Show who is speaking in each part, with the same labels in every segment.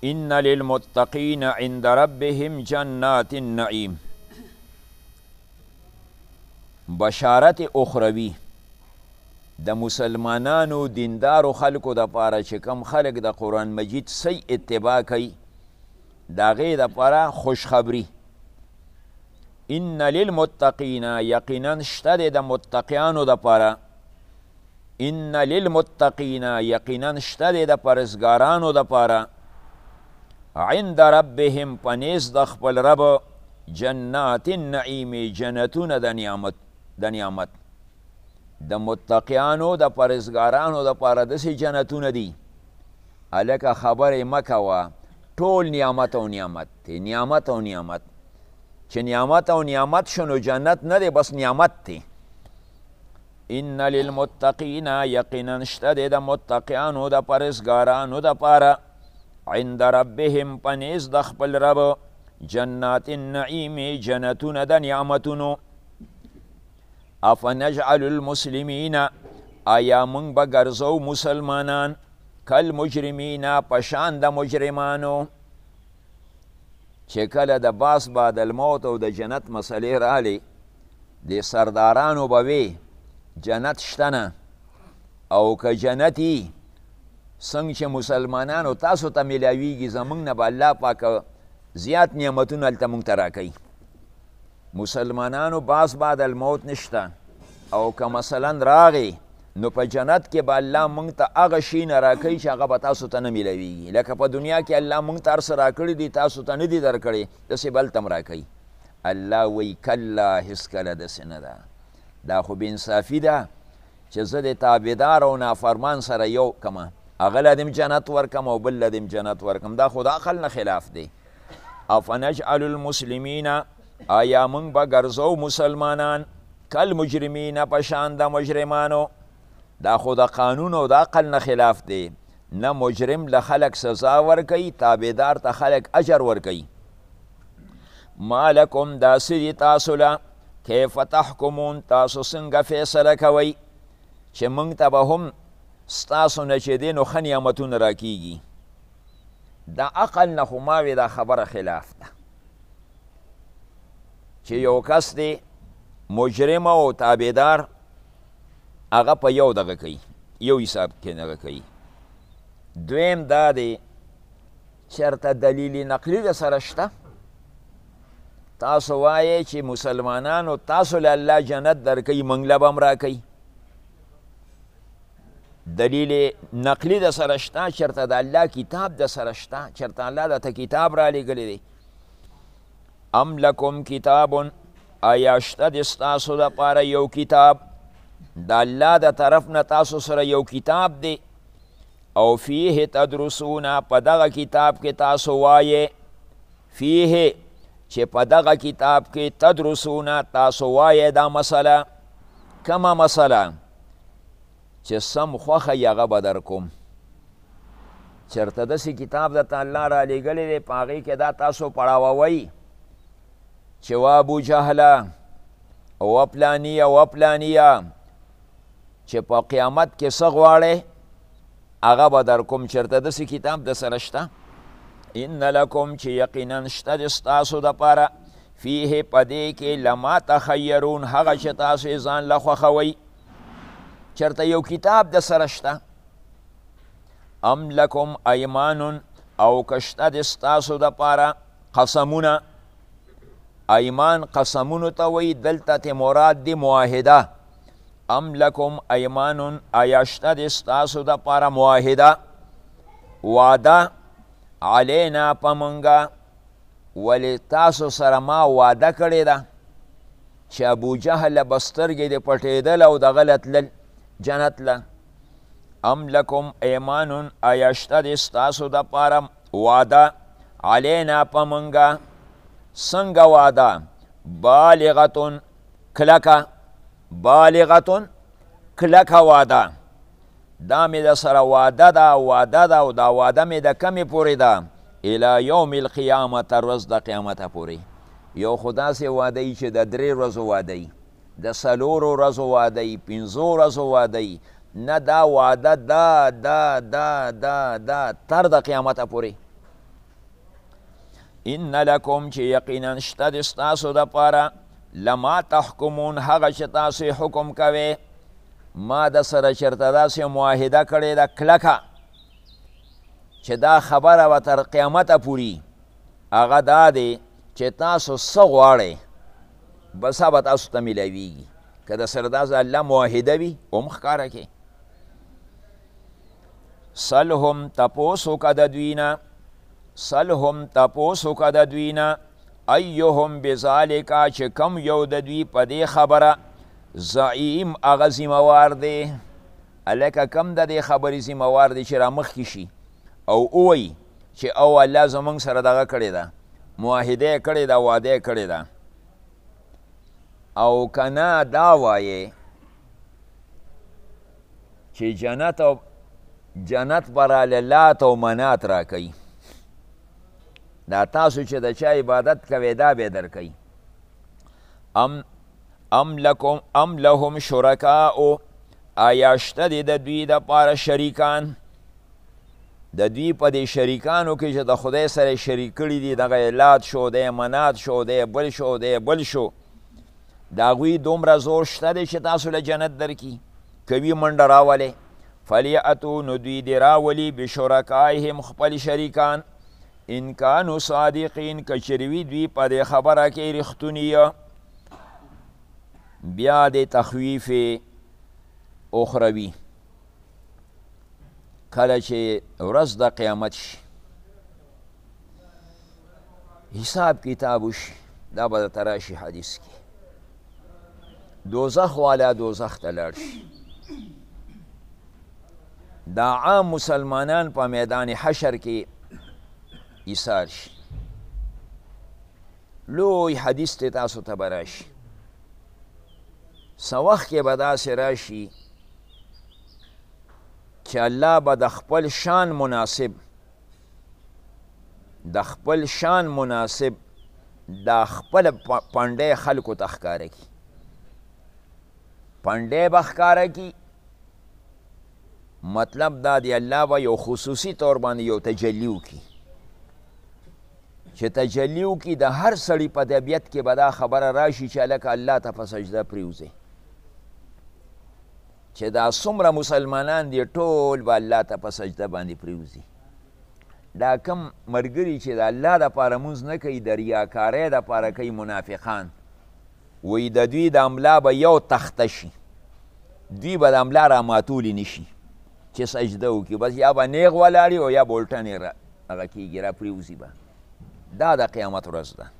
Speaker 1: ان للمتقین عند ربهم جنات النعیم. بشارت اخروی د مسلمانانو دیندارو خلکو د پاره چې کم خلک د قرآن مجید صحیح اتباع کوي د هغې دپاره خوشخبري. ان للمتقین یقینا شته دی د متقیانو دپاره، ان للمتقین یقینا شته دی د پرهیزګارانو دپاره، عند ربهم په نیز د خپل رب، جنات النعیم جنتونه د نعمت. د متقیانو د پرهیزګارانو دپاره داسې جنتونه دي هلکه خبرې مه کوه، ټول نعمت او نعمت دی، نعمت او نعمت. چې نعمت او نعمت شنو جنت نه دی، بس نعمت دی. ان للمتقین یقینا شته دی د متقیانو د پرهیزګارانو دپاره، عند ربهم په نیز د خپل رب، جنات النعیم جنتونه د نعمتونو. افنجعل المسلمین آیا موږ به ګرځو مسلمانان کالمجرمین په شان د مجرمانو. چې کله د باس بعد الموت او د جنت مسلې رالی د سردارانو به وی جنت شته نه، او که جنتي څنګه چې مسلمانانو تاسو ته میلاویږي زموږ نه به الله پاک زیات نعمتونه هلته موږ ته راکوي. مسلمانانو باس بعد الموت نشته، او که مثلا راغی نو په جنت کې به الله موږ ته هغه شي نه راکوي چې هغه به تاسو ته نه میلاویږي. لکه په دنیا کې الله موږ ته هر څه راکړي دي تاسو ته نه دي درکړي، داسې به هلته هم راکوي. الله وی کله هېڅکله داسې نه ده. دا خو بېانصافي ده چې زه د تابعدار او نافرمان سره یو کمه، هغه له دې جنت ورکم او بل له دې جنت ورکم. دا خو د عقل نه خلاف دی. افنجعل المسلمین آیا موږ به ګرځو مسلمانان کالمجرمین په شان د مجرمانو. دا خو د قانون او د عقل نه خلاف دی. نه مجرم له خلق سزا ورکوي، تابعدار ته خلق اجر ورکوي. ما لکم داسې دي تاسو له کیف تحکمون، تاسو څنګه فیصله کوئ چې موږ ته به هم ستاسو نه چې دی نو ښه نعمتونه راکېږي. د عقل نه خو ما وی دا خبره خلاف ده چې یو کس دی مجرم او تابعدار هغه په یو دغه کوي، یو حساب کې دغه کوي. دویم دا دی چېرته دلیل نقلي د سره شته. تاسو وایئ چې مسلمانانو تاسو له الله جنت درکوي، موږ له به هم راکوي. دلیل نقلی د سره شته، چېرته د الله کتاب د سره شته، چېرته الله درته کتاب رالیږلی دی. ام لکم کتابون آیا شته د ستاسو دپاره یو کتاب، د الله د طرف نه تاسو سره یو کتاب دی، او فیه تدرسونه په دغه کتاب کې تاسو وایې، فیه چې په دغه کتاب کې تدرسونه تاسو وایې دا مسله. کومه مسله؟ چې سم خوښه یې هغه به در کوم. چېرته داسې کتاب درته الله رالیږلی دی په هغې کې دا تاسو پړاووئ چې و ابو جهله و پلانیه و پلانیه چې په قیامت کې څه غواړې هغه به در کوم. چېرته داسې کتاب د سره شته؟ ان لکم چې یقینا شته د ستاسو دپاره فیه په دې کې لما تخیرون هغه چې تاسو یې ځان له خوښوئ. چرته یو کتاب د سره شته؟ ام لکم ایمانون او کشته د ستاسو دپاره قسمونه. ایمان قسمونو ته وایي، دلته ته مراد دی معاهده. ام لکم ایمانون آیا شته د ستاسو دپاره معاهده، وعده علینا په موږه، ولې تاسو سره ما وعده کړې ده چې ابو جهل به سترګې دې پټېدل او دغه له تلل جنت له. ام لکم ایمانون آیا شته د ستاسو دپاره وعده علینا په موږه. څنګه وعده؟ بالغتون کلکه، بالغتون کلکه وعده. دا مې د سره وعده ده، وعده ده، او دا وعده مې د کمې پورې ده؟ الی یوم القیامه، تر ورځ د قیامته پورې. یو خو داسې واده یي چې د 3 ورځو واده یي، د 4 ورځو واده یي، 5 ورځو واده یي. نه، دا واده دا تر د قیامته پورې. ان لکم چې یقینا شته د ستاسو دپاره لما تحکمون هغه چې تاسو حکم کوئ ما د سره چېرته داسې معاهده کړې ده کلکه چې دا خبره به تر قیامته پوري هغه دا دی چې تاسو څه غواړئ بس به تاسو ته میلاویږي که د سره داسې الله معاهده وي هم ښکاره کې سلهم تپوس وکړه د دوی نه سلهم تپوس وکړه د دوی نه ایهم بذالکه چې کم یو د دوی په دې خبره زعیم هغه ذمهوار دی هلکه کم د دې خبرې ذمهوار دی چې رامخکې شي او ووایي چې او الله زمونږ سره دغه کړې ده معاهده یې کړې ده واده یې کړې ده او که نه دا وایې چې جنت به راله لات او منات راکوي دا تاسو چې د چا عبادت کوئ دا به یې درکوي ام لهم شرکاء آیا شته دی د دوی دپاره شریکان د دوی په دې شریکانو کې چې د خدای سره شریک کړي دي دغه لات شو دی منات شو دی بل شو دی بل شو د هغوی دومره زور شته دی چې تاسو له جنت درکي کوي منډه راولئ فلیأتو نو دوی دې راولي بشرکایهم خپل شریکان ان کانو صادقین که چېرې وي دوی په دې خبره کې رښتوني بیا د تخویف اخروی کله چې ورځ د قیامت شي حساب کتاب وشي دا به درته راشي حدیث کې دوزخ والا دوزخ ته لاړ شي دا عام مسلمانان په میدان حشر کې ایثار شي لوی حدیث ته تاسو ته به راشي څه وخت کې به داسې راشي چې الله به د خپل شان مناسب دا خپل پنډی خلکو ته ښکاره کړي پنډی به ښکاره کړي مطلب دا دی الله به یو خصوصي طور باندې یو تجلی وکړي چې تجلی وکړي د هر سړي په طبیعت کې به دا خبره راشي چې هلکه الله ته په سجده پرېوځئ چې دا څومره مسلمانان دي ټول به الله ته په سجده باندې پرېوځي دا کم ملګري چې د الله دپاره مونځ نه کوي د ریاکارۍ دپاره کوي منافقان وایي د دوی د املا به یو تخته شي دوی به د املا راماتولی نشي چې سجده وکړي بس یا به نیغ ولاړي او یا به الټنې هغه کېږي را پرېوځي به دا د قیامت ورځ ده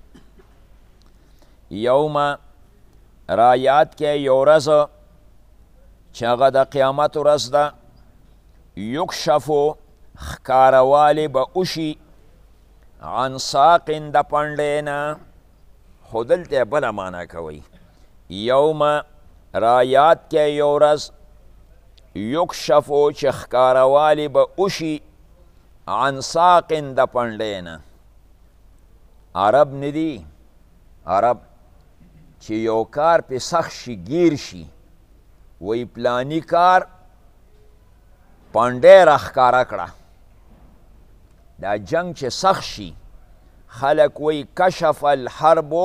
Speaker 1: یوم را یاد کې یو ورځ چې هغه د قیامت ورځ ده یکشفو ښکاروالی به وشي عن ساقن د پنډۍ نه خو دلته بله معنا کوئ یوم را یاد کې یو ورځ یکشفو چې ښکاروالی به وشي عن ساقن د پنډۍ نه عرب ندی عرب چې یو کار پې سخت شي گیر شي وی پلانی کار پنډۍ راښکاره کړه دا جنگ چې سخت شي خلک وی کشفت الحرب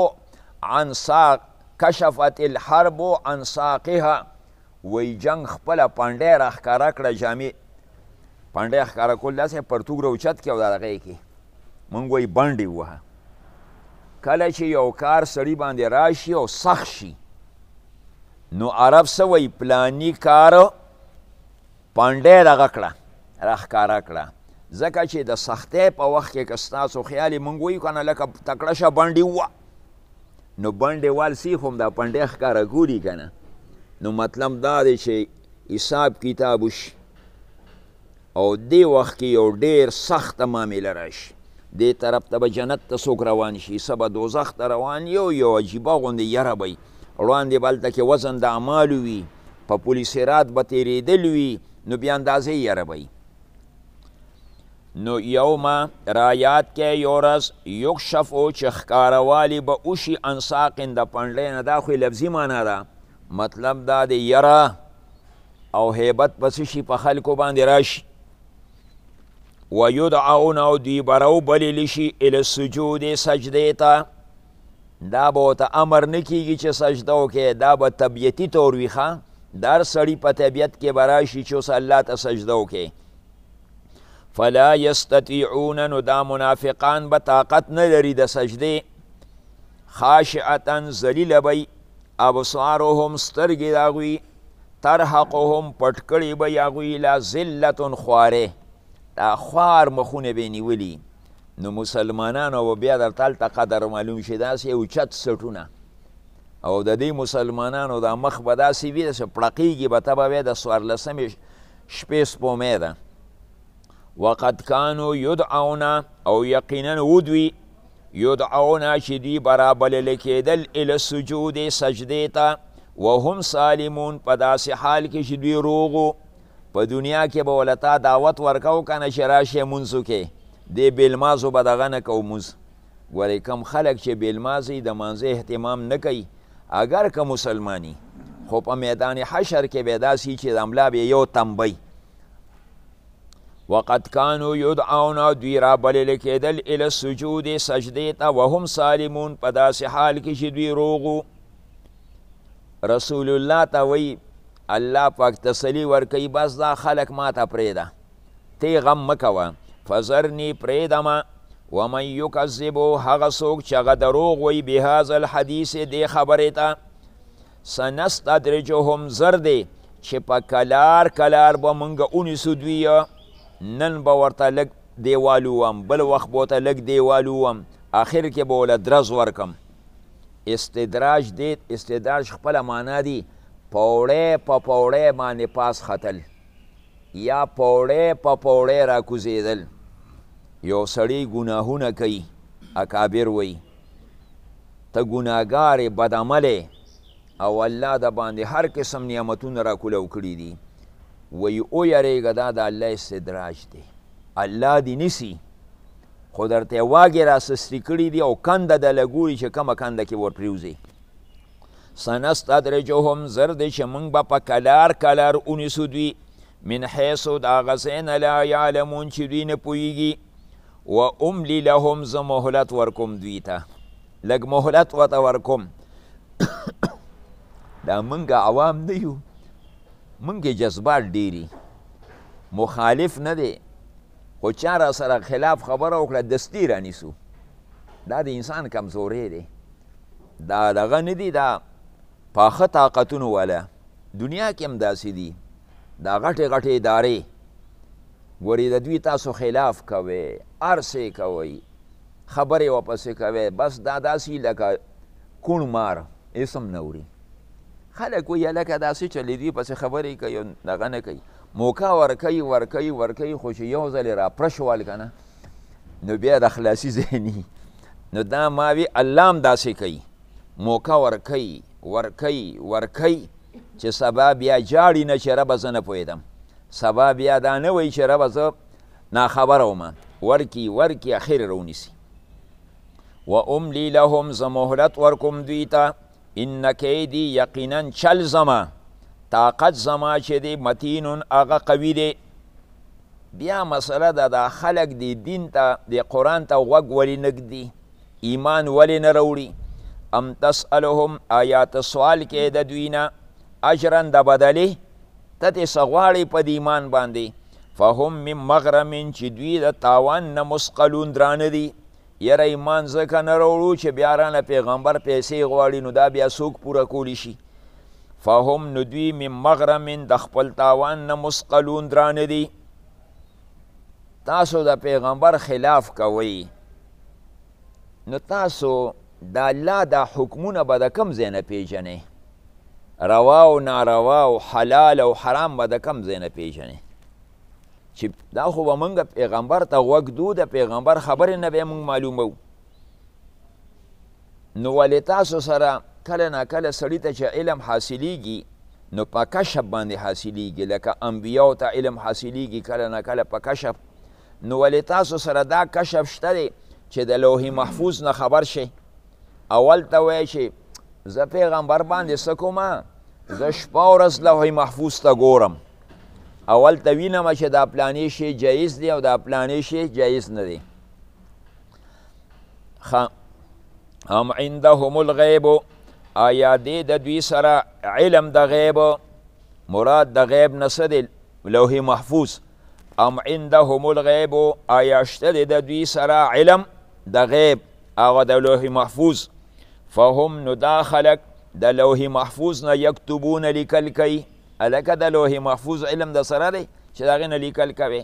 Speaker 1: عن ساقها وی جنگ خپله پنډۍ راښکاره کړه جامې پنډۍ ښکاره کول داسې پرتوګ راوچت کړي او د هغې کې موږ وی بنډې ووهه کله چې یو کار سړي باندې راشي او سخت شي نو عرب څه وایي پلانی کار پنډۍ دغه کړه راښکاره کړه ځکه چې د سختۍ په وخت کې که ستاسو خیال یې موږ وایو که نه لکه تکړه شه بنډې ووه نو بنډې وال سیخ هم دا پنډۍ ښکاره ګوري که نه نو مطلب دا دی چې حساب کتاب وشي او دې وخت کې یو ډېر سخته معامله راشي دې طرف ته به جنت ته څوک روان شي څه به دوزخ ته روان یو عجیبه غوندې یره به وړاندې به هلته کې وزن د اعمالو وي په پل صراط به تېرېدل وي نو بیا اندازې یره به نو یوم را یاد کې یو ورځ یکشفو چې ښکارهوالي به وشي عن ساقن د پنډۍ نه دا خو لفظي معنا ده مطلب دا د یره او هیبت به څه شي په خلکو باندې راشي ویدعون او دوی به راوبللی شي الی السجود سجدې ته. دا به ورته امر نه کېږي چې سجده وکړې، دا به طبیعتي طور وي ښه، دا هر سړي په طبیعت کې به راشي چې اوس الله ته سجده وکړې. فلا یستطیعون، نو دا منافقان به طاقت نه لري د سجدې. خاشعتا ذلیله به ابصارهم سترګې د هغوی، ترحقهم پټ کړي به یې هغوی لا ذلة خوارې، دا خوار مخونه به یې نیولي. نو مسلمانانو به بیا درته هلته قدر معلوم شي، داسې اوچت سټونه او د دې مسلمانانو دا مخ به داسې وي داسې پړقېږي به ته به وایې د 14مې شپې سپومې ده. وقد کانو یدعون، او یقینا ودوي یدعون چې دوی برابللی کېدل الی السجود سجدې ته، وهم سالمون، په داسې حال کې چې دوی روغو. په دنیا کې به ولې تا دعوت ورکو که نه چې راشې مونځ وکې، دې بېلمازو به دغه نه کو مونځ. ګورې کم خلک چې بېلمازي د مانځه اهتمام نه کوي، اگر که مسلمانی، خو په میدان حشر کې به داسې چې د املا به یو تنبی. وقد کانو یدعون، دوی رابللی کېدل الی السجود سجدې ته، وهم سالمون، په داسې حال کې چې دوی روغو. رسول الله ته وی الله پاک تسلی ورکوي، بس دا خلک ما ته پرېږده، تی غم مه کوه. فذرني پرېږدمه، ومن یکذبو، هغه څوک چې هغه دروغ وی بهذا الحدیث دې خبرې ته. سنستدرجهم، زر دی چې په کلار کلار به مونږ ونیسو دوی، نن به ورته لږ دیوال ووم، بل وخت به ورته لږ دیوال ووم، آخر کې به ورله درز ورکم. استدراج دی، استدراج خپله معنا دی پوړی په پوړی باندې پاس ختل، یا پوړی په پوړی را کوزېدل. یو سړی ګناهونه کوي، اکابر وی ته ګناهګار بدعملی او الله د باندې هر قسم نعمتونه را کولو کړي دي، وی او یریږه دا د الله استدراج دی، الله دې نیسي، خو درته واګې را سستي کړي دي او کنده د لګوري چې کومه کنده کې ور پرېوځي. سنستدرجهم، زر دی چې موږ به په کلار کلار ونیسو دوی، من حیثو د هغه ځای نه لا یعلمون چې دوی نه پوهېږي. و املی لهم، زه مهلت ورکوم دوی ته، لږ مهلت ورته ورکوم. دا موږ عوام نه یو، موږ جذبات ډېري، مخالف نه دی، خو چا را سره خلاف خبره وکړه دستي رانیسو. دا د انسان کمزوری دی، دا دغه نه دی، دا پاخه طاقتونو والا. دنیا کې هم داسې دي، دا غټې غټې ادارې، ګورې د دوی تاسو خلاف کوئ، هر څه کوئ، خبرې ورپسې کوئ، بس دا داسې لکه کوڼ مار اسم نه وړي. خلک وایي هلکه داسې چلې دوی پسې خبرې کوي، دغه نه کوي، موقع ورکوي ورکوي ورکوي، خو چې یو ځل یې را پرشول که نه، نو بیا د خلاصي ذهني. نو دا ما وی الله هم داسې کوي، موقع ورکوي ورکوي ورکوي، چې سبا بیا جاړي نه چې ربه زه نه پوهېدم، سبا بیا دا نه وایي چې ربه زه ناخبره ومه، ورکي ورکي اخر رونیسي. و املی لهم، زه مهلت ورکوم دوی ته. ان کیدی، یقینا چل زما، طاقت زما چې دی، متینون هغه قوي دی. بیا مسله ده دا خلک دی دین ته د قرآن ته غوږ ولې نه ږدي، ایمان ولې نه راوړي. ام تسألهم، آیات سوال کې د دوی نه، اجرن د بدلې، ته ترې څه غواړې په د ایمان باندې. فهم من مغرم، چې دوی د تاوان نه مثقلون درانه دي. یاره ایمان ځکه نه راوړو چې بیا رانه پیغمبر پیسې غواړي، نو دا بیا څوک پوره کولی شي. فهم، نو دوی من مغرم، د خپل تاوان نه مثقلون درانه دي. تاسو د پیغمبر خلاف کوئ، نو تاسو د الله دا حکمونه به د کم ځای نه پیژنئ، روا او ناروا او حلال او حرام به د کم ځای نه پیژنئ. چې دا خو به موږ پیغمبر ته غوږ دو، د پیغمبر خبرې نه به موږ معلومو. نو ولې تاسو سره کله ناکله سړي ته چې علم حاصلیږي، نو په کشف باندې حاصلیږي، لکه انبیاو ته علم حاصلیږي کله ناکله په کشف. نو ولې تاسو سره دا کشف شته دی چې د لوح محفوظ نه خبر شي. اول ته وایي چې زه پیغمبر باندې څه کومه، زه شپه ورځ لوح محفوظ ته ګورم، اول ته وینم چې دا پلانې شی جایز دی او دا پلانې شی جایز نه دی. هم عندهم الغیب آیا دی د دوی سره علم د غیب، مراد د غیب نه څه دی؟ لوح محفوظ. ام عندهم الغیب آیا شته دی د دوی سره علم د غیب، هغه د لوح محفوظ. فهم نو دا خلک د لوح محفوظ نه یکتبون لیکل کوي. هلکه د لوح محفوظ علم د سره دی چې د هغې نه لیکل کوي.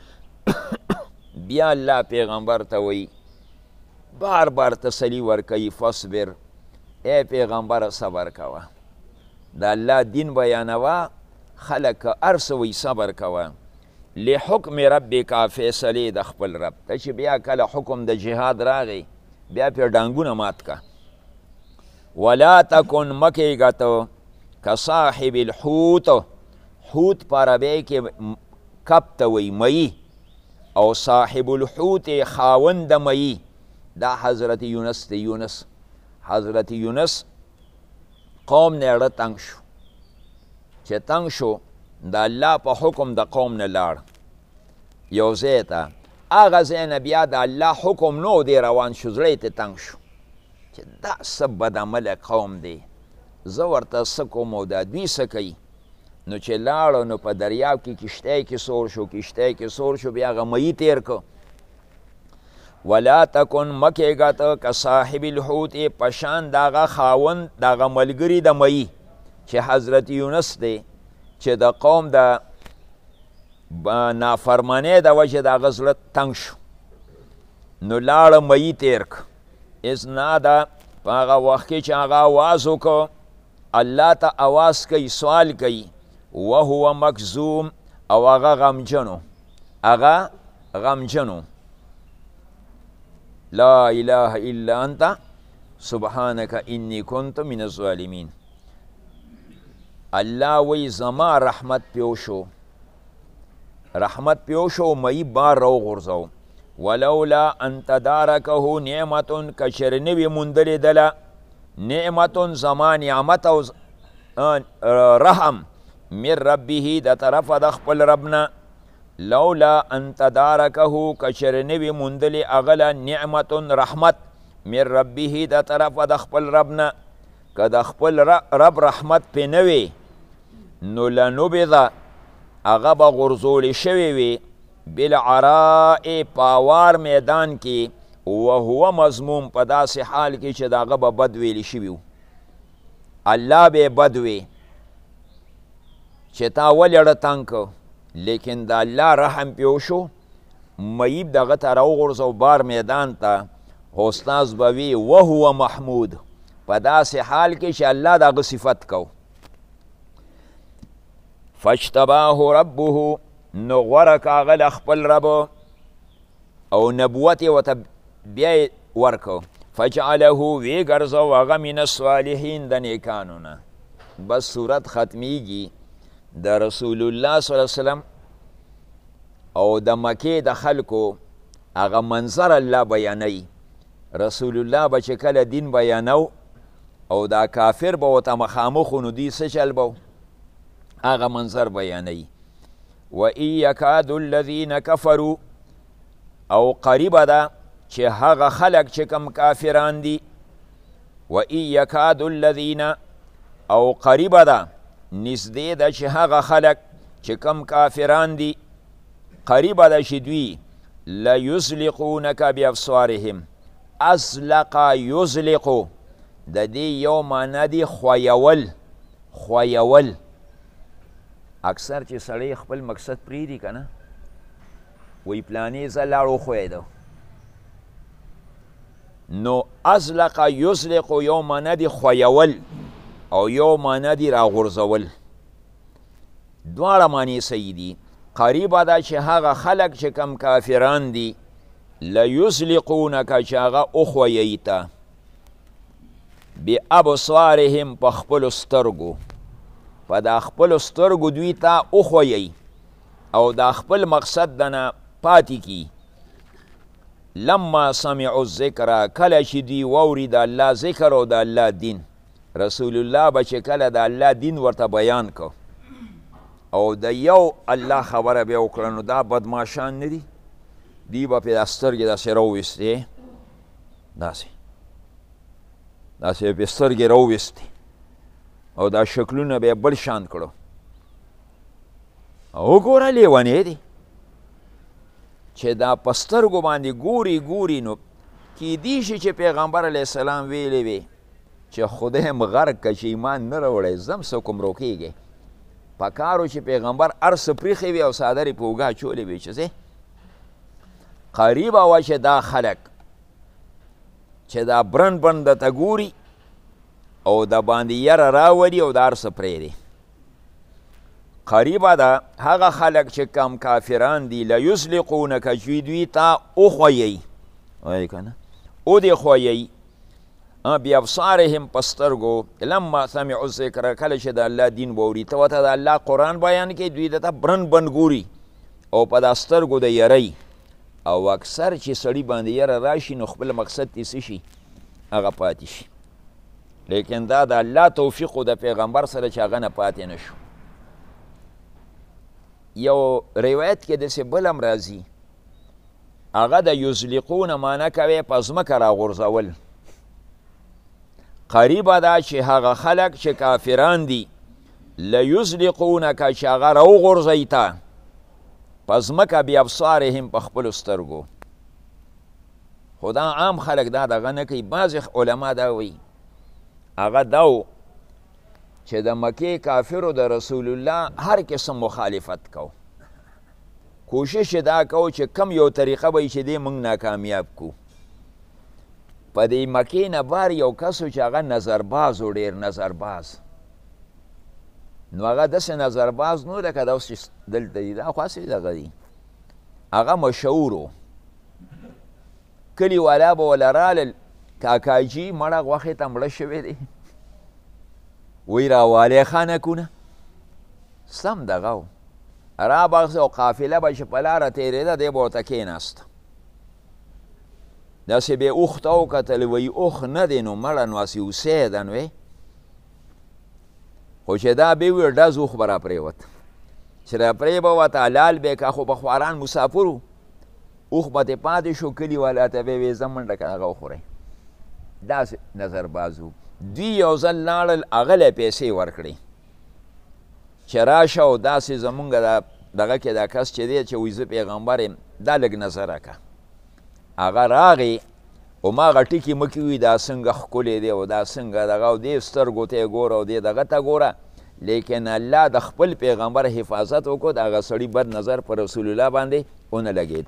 Speaker 1: بیا الله پیغمبر ته وایي، بار بار تسلی ورکوي، فصبر، ای پیغمبر صبر کوه، د الله دین بیانوه، خلک هر څه وایي صبر کوه. لحکم ربک فیصلې د خپل رب ته چې بیا کله حکم د جهاد راغی بیا پرې ډانګونه مات که. ولا تکن مکیږه ته کصاحب الحوت، حوت په عربی کې کب ته وایي مئی، او صاحب الحوت خاوند د مئی دا حضرت یونس دی. یونس حضرت یونس قوم نه اړه تنګ شو، چې تنګ شو د الله په حکم د قوم نه لاړ یو ځای ته. هغه ځای نه بیا د الله حکم نو دی روان شو، زړه یې ته تنګ شو چې دا څه بدعمله قوم دی، زه ورته څه کوم او دا دوی څه کوي. نو چې لاړو نو په دریاب کې کشتۍ کې سور شو، کشتۍ کې سور شو، بیا هغه مئی تیر که. ولا تکن مکیږه ته که صاحب الحوت پشان داغه خاوند داغه ملګري د مئی چې حضرت یونس دی، چې د قوم د نافرمانۍ د وجې د هغه زړه تنګ شو نو لاړه مئی تیر که. اذ ناده په هغه وخت کې چې هغه آواز وکړو، الله ته آواز کوي، سوال کوي، وهو مکظوم او هغه غمجنو، هغه غمجنو. لا اله الا انت سبحانك انی کنت من الظالمین. الله وی زما رحمت پیو شو، رحمت پیو شو، مئی بار رو غرزو. ولولا ان تدارکه نعمت کشر نوی مندل دلا، نعمت زما نعمت او رحم من ربه د طرف د خپل ربنا. لولا ان تدارکه کشر نوی مندل اغلا نعمت رحمت من ربه د طرف د خپل ربنا، که د خپل رب رحمت پې نه وي نو لنبذ هغه به غورځولی شوی وي بالعراء پاوار میدان کې، وهو مضموم په داسې حال کې چې د هغه به بد ویلی شوي و. الله به بد وی چې تا ولې اړه تنګ که، لیکن د الله رحم پیو شو، مئیب دغه ته راوغورځو بار میدان ته، استاذ به وي وهو محمود، په داسې حال کې چې الله د هغه صفت کو. فاجتباه ربه نو غوره که هغه له خپل رب او نبوت یې ورته بیا یې ورکو. فجعله وی ګرځو هغه من الصالحین د نیکانو نه. بس صورت ختمیږي د رسول الله صلی الله علیه وسلم او د مکې د خلکو هغه منظر الله بیانوي. رسول الله به چې کله دین بیانو او دا کافر به ورته مخامخ و نو دوی څه چل به هغه منظر بیانوي. و ان یکاد الذین کفروا او قریبه ده چې هغه خلک چې کم کافران دي، و ان یکاد الذین او قریبه ده نږدې ده چې هغه خلک چې کم کافران دي، قریبه ده چې دوی لیزلقونک بابصارهم. ازلق یزلقو د دې یو معنی دی خویول، خویول. اکثر چې سړی خپل مقصد پرېږدي که نه وی پلانې زه لاړ وښویېده، نو ازلق یزلقو یو معنی دی خویول او یو معنی دی راغورځول. دواړه معنی صحیح دي. قریبه ده چې هغه خلک چې کم کافران دي لیزلقونک چې هغه وښویی ته بابصارهم په خپلو سترګو، په دا خپلو سترګو دوی ته وښویی او دا خپل مقصد دنه پاتې کی. لما سمعوا الذکر کله چې دوی واوري د الله ذکر او د الله دین، رسول الله به چې کله د الله دین ورته بیان کو او د یو الله خبره به وکړه نو دا بدماشان نه دي دی به پرې دا سترګې داسې راوویستې داسې پرې سترګې راوویستې او دا شکلونه به یې بل شان کړو او وګوره لیونې دی چې دا په سترګو باندې ګوري نو کیدی شي چې پیغمبر علیه السلام ویلې وي چې خدای م غرق که چې ایمان نه راوړی زم څه کوم روکېږي په کار و چې پیغمبر هر څه پریښې وي او څادر یې په اوږه اچولې وي چې ځې قریبه وه چې دا خلک چې دا برن درته ګوري او د باندې یره راولي او دا هر څه پرېږدي قریبه ده هغه خلک چې کم کافران دي لیزلقونک چې دوی ته وخویی وایي که نه او دې خویی بیابصارهم په سترګو لما سمعوا الذکر کله چې د الله دین واوري ته ورته د الله قرآن بیان کوي دوی درته برن ګوري او په دا سترګو د یری او اکثر چې سړي باندې یره راشي نو خپل مقصد یې څه شي هغه پاتې شي لیکن دا د الله توفیق و د پیغمبر سره چې هغه نه پاتې نه شو یو روایت کې داسې بل هم راځي هغه د یزلقونه معنی کوي په ځمکه راغورځول قریبه ده چې هغه خلک چې کافران دي لیزلقونک چې هغه راوغورځوي ته په ځمکه بیابصارهم په خپلو سترګو خو دا عام خلک دا دغه نه کوي بعضې علما دا وایي هغه دا و چې د مکې کافرو د رسول الله هر قسم مخالفت کو کوشش دا کو چې کم یو طریقه به چې دی موږ ناکامیاب کو په دې مکې نه بار یو کس و چې هغه نظرباز و ډېر نظرباز نو هغه داسې نظرباز نو لکه دا اوس چې دلته دي دا خو هسې دغه دي هغه مشهور و کلي والا به وله رالل کاکاجي مړه غوښې ته مړه شوی دی وی راوالی خانکونه سم دغه و رابغځه او قافله به چې په لاره تېرېده دی به ورته کېناسته داسې به یې اوښ ته وکتل وی اوښ نه دی نو مړه نو هسې اوسۍ ده نو خو چې دا به وي ډز اوښ به راپرېوت چې راپرې به وته حلال به که خو به خواران مسافر و اوښ به ترې پاتې شو کلي والا ته به یې ویې ځه منډه که هغه وخورئ داسې نظرباز و دوی یو ځل لاړل هغه له پیسې ورکړې چې راشه او داسې زمونږ دغه کې دا کس چې دی چې وایي زه پیغمبر یم دا لږ نظره که هغه راغی او ما هغه ټکي مه کوي دا څنګه ښکلی دی او دا څنګه دغه او دې سترګو ته یې ګوره او دې دغه ته ګوره لیکن الله د خپل پیغمبر حفاظت وکړو د هغه سړي بد نظر په رسول الله باندې ونه لګېد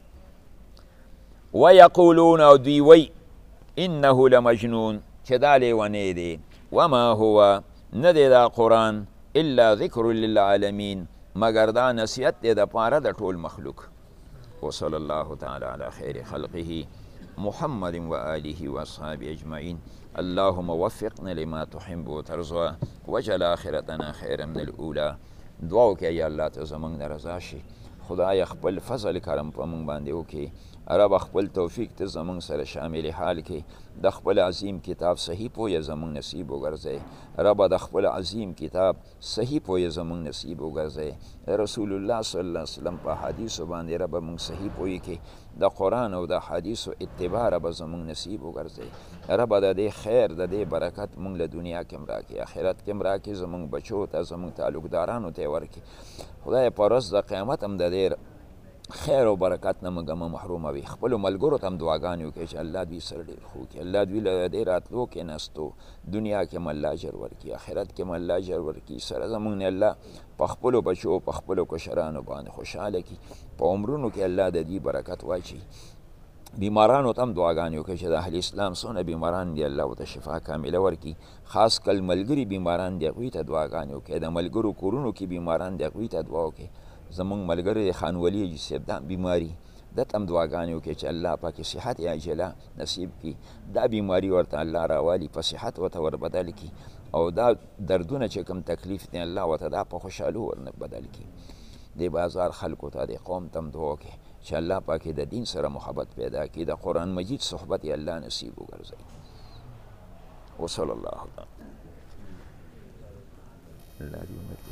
Speaker 1: ویقولون او دوی وی انه لمجنون چې دا لیونی دی وما هو نه دی دا قرآن الا ذکر للعالمین مگر دا نصیحت دی د پاره د ټول مخلوق وصلی الله تعالی علی خیر خلقه محمد وآله وأصحابه أجمعين اللهم وفقنا لما تحب وترضى واجعل آخرتنا خيرا من الأولى دعا وکړه یا الله ته زموږ نه رضا شي خدای خپل فضل کرم په موږ باندې وکړي رب خپل توفیق ته زموږ سره شامل حال کې د خپل عظیم کتاب صحیح پوهه زموږ نصیب وګرځئ رب د خپل عظیم کتاب صحیح پوهه زموږ نصیب وګرځئ رسول الله صلی الله علیه وسلم په حدیثو باندې رب موږ صحیح پوهه کې د قرآن او د حدیثو اتباع رب زموږ نصیب وګرځئ رب د دې خیر د دې برکت موږ له دنیا کې هم راکړي آخرت کې هم راکړي زموږ بچو ته زموږ تعلقدارانو ته یې ورکړي خدای په ورځ د قیامت هم د دې خیر او برکت نه موږ محروموي خپلو ملګرو ته هم دعاګانې وکړي چې الله دوی سره ډېر ښه وکړي الله دوی له دې راتلو کېناستو دنیا کې هم الله اجر ورکړي آخرت کې هم الله اجر ورکړي سره زموږ نه الله په خپلو بچو په خپلو کشرانو باندې خوشحاله کړي په عمرونو کې الله د دې برکت واچوي بیمارانو ته هم دعاګانې وکړي چې د اهل اسلام څونه بیماران دي الله ورته شفا کامله ورکړي خاص کل ملګري بیماران دي هغوی ته دعاګانې وکړي د ملګرو کورونو کې بیماران دي هغوی ته دعا وکړي زمونږ ملګری خان ولی صاحب دا بیماری دته هم دعاګانې وکړي چې الله پاکې صحت عاجله نصیب کړي دا بیماری ورته الله راوالي په صحت ورته وربدل کړي او دا دردونه چې کوم تکلیف دی الله ورته دا په خوشحالو ورنه بدل کړي د بازار خلکو ته د قوم ته هم دعا وکړي چې الله پاکې د دین سره محبت پیدا کړي د قرآن مجید صحبت یې الله نصیب وګرځوي وصلی الله تعالی